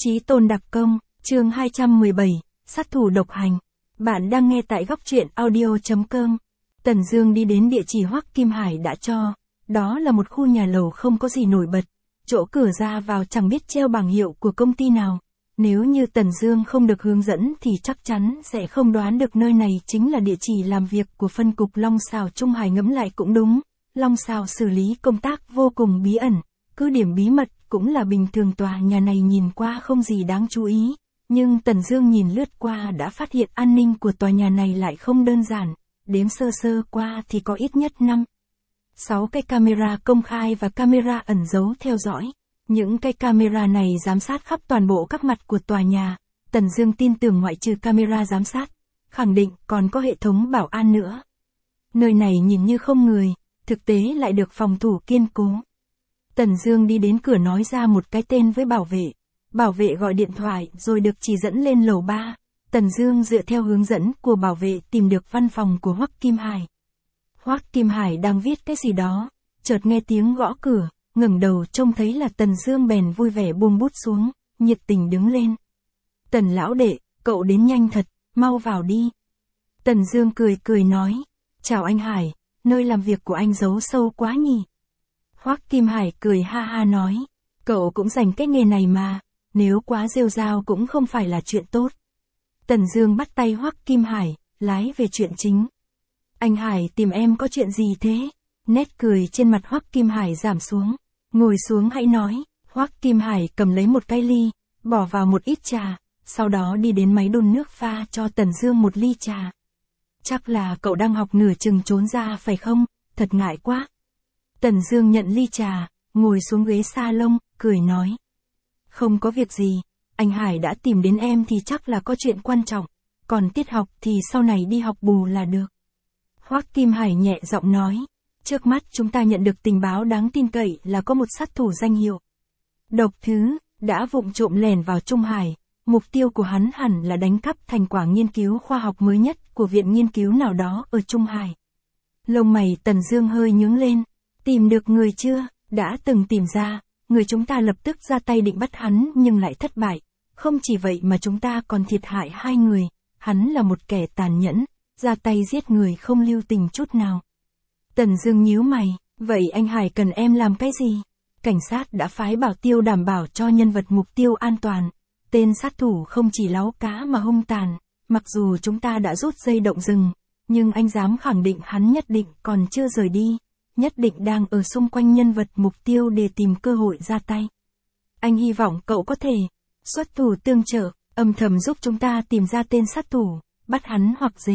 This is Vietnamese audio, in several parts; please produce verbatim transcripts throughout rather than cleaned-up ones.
Chí tôn đặc công, chương hai trăm mười bảy, sát thủ độc hành. Bạn đang nghe tại góc truyện audio chấm com. Tần Dương đi đến địa chỉ Hoắc Kim Hải đã cho. Đó là một khu nhà lầu không có gì nổi bật. Chỗ cửa ra vào chẳng biết treo bảng hiệu của công ty nào. Nếu như Tần Dương không được hướng dẫn thì chắc chắn sẽ không đoán được nơi này chính là địa chỉ làm việc của phân cục Long Xào. Trung Hải ngẫm lại cũng đúng. Long Xào xử lý công tác vô cùng bí ẩn. Cứ điểm bí mật cũng là bình thường, tòa nhà này nhìn qua không gì đáng chú ý. Nhưng Tần Dương nhìn lướt qua đã phát hiện an ninh của tòa nhà này lại không đơn giản. Đếm sơ sơ qua thì có ít nhất năm, sáu cái camera công khai và camera ẩn giấu theo dõi. Những cái camera này giám sát khắp toàn bộ các mặt của tòa nhà. Tần Dương tin tưởng ngoại trừ camera giám sát, khẳng định còn có hệ thống bảo an nữa. Nơi này nhìn như không người, thực tế lại được phòng thủ kiên cố. Tần Dương đi đến cửa nói ra một cái tên với bảo vệ. Bảo vệ gọi điện thoại rồi được chỉ dẫn lên lầu ba. Tần Dương dựa theo hướng dẫn của bảo vệ tìm được văn phòng của Hoắc Kim Hải. Hoắc Kim Hải đang viết cái gì đó, chợt nghe tiếng gõ cửa, ngẩng đầu trông thấy là Tần Dương bèn vui vẻ buông bút xuống, nhiệt tình đứng lên. Tần lão đệ, cậu đến nhanh thật, mau vào đi. Tần Dương cười cười nói, chào anh Hải, nơi làm việc của anh giấu sâu quá nhỉ. Hoắc Kim Hải cười ha ha nói, cậu cũng dành cái nghề này mà, nếu quá rêu rao cũng không phải là chuyện tốt. Tần Dương bắt tay Hoắc Kim Hải, lái về chuyện chính. Anh Hải tìm em có chuyện gì thế? Nét cười trên mặt Hoắc Kim Hải giảm xuống. Ngồi xuống hãy nói. Hoắc Kim Hải cầm lấy một cái ly, bỏ vào một ít trà, sau đó đi đến máy đun nước pha cho Tần Dương một ly trà. Chắc là cậu đang học nửa chừng trốn ra phải không? Thật ngại quá. Tần Dương nhận ly trà, ngồi xuống ghế salon, cười nói. Không có việc gì, anh Hải đã tìm đến em thì chắc là có chuyện quan trọng, còn tiết học thì sau này đi học bù là được. Hoắc Kim Hải nhẹ giọng nói, trước mắt chúng ta nhận được tình báo đáng tin cậy là có một sát thủ danh hiệu Độc Thứ, đã vụng trộm lẻn vào Trung Hải, mục tiêu của hắn hẳn là đánh cắp thành quả nghiên cứu khoa học mới nhất của viện nghiên cứu nào đó ở Trung Hải. Lông mày Tần Dương hơi nhướng lên, tìm được người chưa? Đã từng tìm ra, người chúng ta lập tức ra tay định bắt hắn nhưng lại thất bại. Không chỉ vậy mà chúng ta còn thiệt hại hai người, hắn là một kẻ tàn nhẫn, ra tay giết người không lưu tình chút nào. Tần Dương nhíu mày, vậy anh Hải cần em làm cái gì? Cảnh sát đã phái bảo tiêu đảm bảo cho nhân vật mục tiêu an toàn. Tên sát thủ không chỉ láu cá mà hung tàn, mặc dù chúng ta đã rút dây động rừng, nhưng anh dám khẳng định hắn nhất định còn chưa rời đi, nhất định đang ở xung quanh nhân vật mục tiêu để tìm cơ hội ra tay. Anh hy vọng cậu có thể xuất thủ tương trợ, âm thầm giúp chúng ta tìm ra tên sát thủ, bắt hắn hoặc dế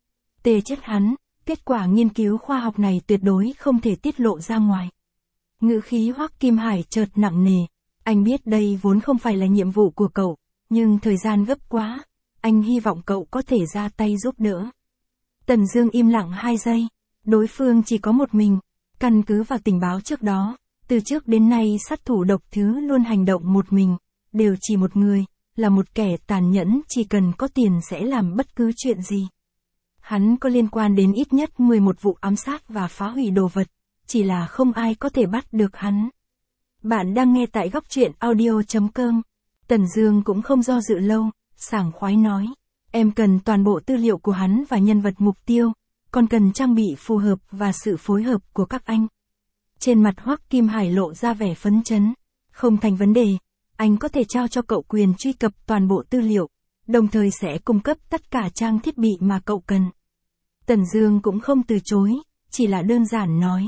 tê chết hắn. Kết quả nghiên cứu khoa học này tuyệt đối không thể tiết lộ ra ngoài. Ngữ khí Hoắc Kim Hải chợt nặng nề. Anh biết đây vốn không phải là nhiệm vụ của cậu, nhưng thời gian gấp quá, anh hy vọng cậu có thể ra tay giúp đỡ. Tần Dương im lặng hai giây. Đối phương chỉ có một mình. Căn cứ vào tình báo trước đó, từ trước đến nay sát thủ Độc Thứ luôn hành động một mình, đều chỉ một người, là một kẻ tàn nhẫn, chỉ cần có tiền sẽ làm bất cứ chuyện gì. Hắn có liên quan đến ít nhất mười một vụ ám sát và phá hủy đồ vật, chỉ là không ai có thể bắt được hắn. Bạn đang nghe tại góc truyện audio chấm com. Tần Dương cũng không do dự lâu, sảng khoái nói, em cần toàn bộ tư liệu của hắn và nhân vật mục tiêu, còn cần trang bị phù hợp và sự phối hợp của các anh. Trên mặt Hoắc Kim Hải lộ ra vẻ phấn chấn. Không thành vấn đề, anh có thể trao cho cậu quyền truy cập toàn bộ tư liệu, đồng thời sẽ cung cấp tất cả trang thiết bị mà cậu cần. Tần Dương cũng không từ chối, chỉ là đơn giản nói.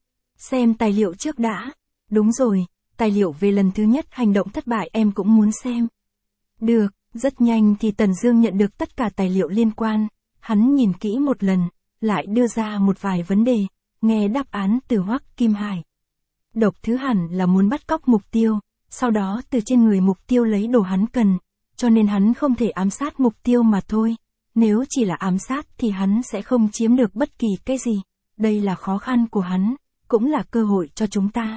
Xem tài liệu trước đã. Đúng rồi, tài liệu về lần thứ nhất hành động thất bại em cũng muốn xem. Được, rất nhanh thì Tần Dương nhận được tất cả tài liệu liên quan. Hắn nhìn kỹ một lần, lại đưa ra một vài vấn đề, nghe đáp án từ Hoắc Kim Hải. Độc Thứ hẳn là muốn bắt cóc mục tiêu, sau đó từ trên người mục tiêu lấy đồ hắn cần, cho nên hắn không thể ám sát mục tiêu mà thôi. Nếu chỉ là ám sát thì hắn sẽ không chiếm được bất kỳ cái gì. Đây là khó khăn của hắn, cũng là cơ hội cho chúng ta.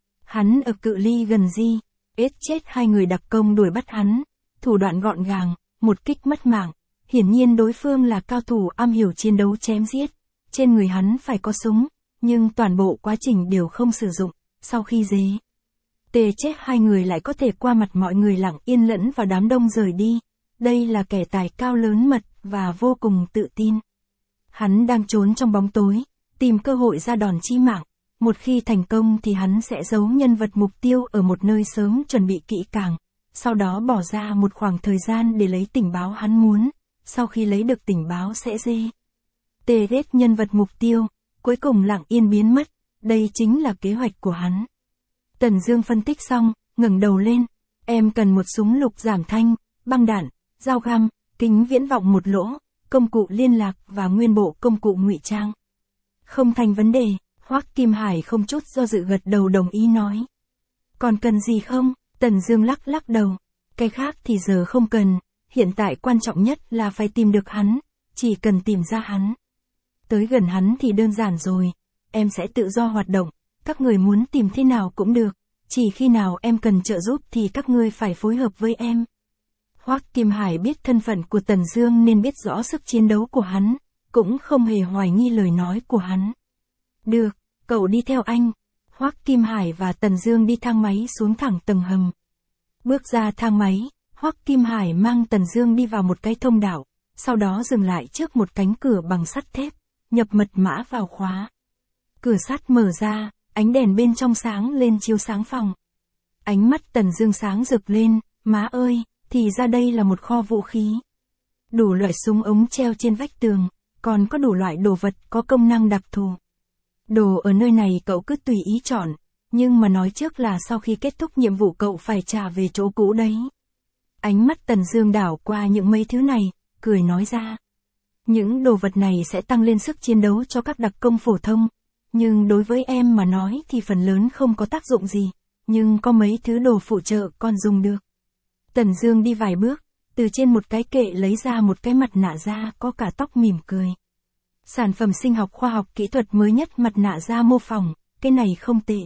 Hắn ở cự ly gần Di, ết chết hai người đặc công đuổi bắt hắn, thủ đoạn gọn gàng, một kích mất mạng. Hiển nhiên đối phương là cao thủ am hiểu chiến đấu chém giết. Trên người hắn phải có súng, nhưng toàn bộ quá trình đều không sử dụng. Sau khi dế Tê chết hai người lại có thể qua mặt mọi người lặng yên lẫn vào đám đông rời đi. Đây là kẻ tài cao lớn mật, và vô cùng tự tin. Hắn đang trốn trong bóng tối, tìm cơ hội ra đòn chí mạng. Một khi thành công thì hắn sẽ giấu nhân vật mục tiêu ở một nơi sớm chuẩn bị kỹ càng. Sau đó bỏ ra một khoảng thời gian để lấy tình báo hắn muốn. Sau khi lấy được tình báo sẽ dê. Tê ghét nhân vật mục tiêu, cuối cùng lặng yên biến mất. Đây chính là kế hoạch của hắn. Tần Dương phân tích xong, ngẩng đầu lên. Em cần một súng lục giảm thanh, băng đạn, dao găm, kính viễn vọng một lỗ, công cụ liên lạc và nguyên bộ công cụ ngụy trang. Không thành vấn đề, Hoắc Kim Hải không chút do dự gật đầu đồng ý nói. Còn cần gì không? Tần Dương lắc lắc đầu. Cái khác thì giờ không cần, hiện tại quan trọng nhất là phải tìm được hắn, chỉ cần tìm ra hắn. Tới gần hắn thì đơn giản rồi, em sẽ tự do hoạt động, các người muốn tìm thế nào cũng được, chỉ khi nào em cần trợ giúp thì các ngươi phải phối hợp với em. Hoắc Kim Hải biết thân phận của Tần Dương nên biết rõ sức chiến đấu của hắn, cũng không hề hoài nghi lời nói của hắn. Được, cậu đi theo anh. Hoắc Kim Hải và Tần Dương đi thang máy xuống thẳng tầng hầm. Bước ra thang máy, Hoắc Kim Hải mang Tần Dương đi vào một cái thông đạo, sau đó dừng lại trước một cánh cửa bằng sắt thép, nhập mật mã vào khóa. Cửa sắt mở ra, ánh đèn bên trong sáng lên chiếu sáng phòng. Ánh mắt Tần Dương sáng rực lên, má ơi, thì ra đây là một kho vũ khí. Đủ loại súng ống treo trên vách tường, còn có đủ loại đồ vật có công năng đặc thù. Đồ ở nơi này cậu cứ tùy ý chọn, nhưng mà nói trước là sau khi kết thúc nhiệm vụ cậu phải trả về chỗ cũ đấy. Ánh mắt Tần Dương đảo qua những mấy thứ này, cười nói ra. Những đồ vật này sẽ tăng lên sức chiến đấu cho các đặc công phổ thông, nhưng đối với em mà nói thì phần lớn không có tác dụng gì, nhưng có mấy thứ đồ phụ trợ còn dùng được. Tần Dương đi vài bước, từ trên một cái kệ lấy ra một cái mặt nạ da có cả tóc mỉm cười. Sản phẩm sinh học khoa học kỹ thuật mới nhất mặt nạ da mô phỏng, cái này không tệ.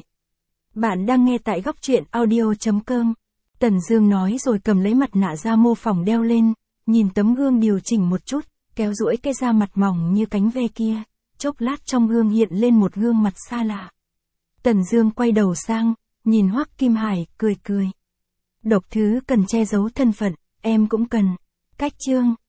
Bạn đang nghe tại góc truyện audio chấm com. Tần Dương nói rồi cầm lấy mặt nạ da mô phỏng đeo lên, nhìn tấm gương điều chỉnh một chút, kéo duỗi cái da mặt mỏng như cánh ve kia, chốc lát trong gương hiện lên một gương mặt xa lạ. Tần Dương quay đầu sang, nhìn Hoắc Kim Hải, cười cười. Độc thứ cần che giấu thân phận, em cũng cần. Cách chương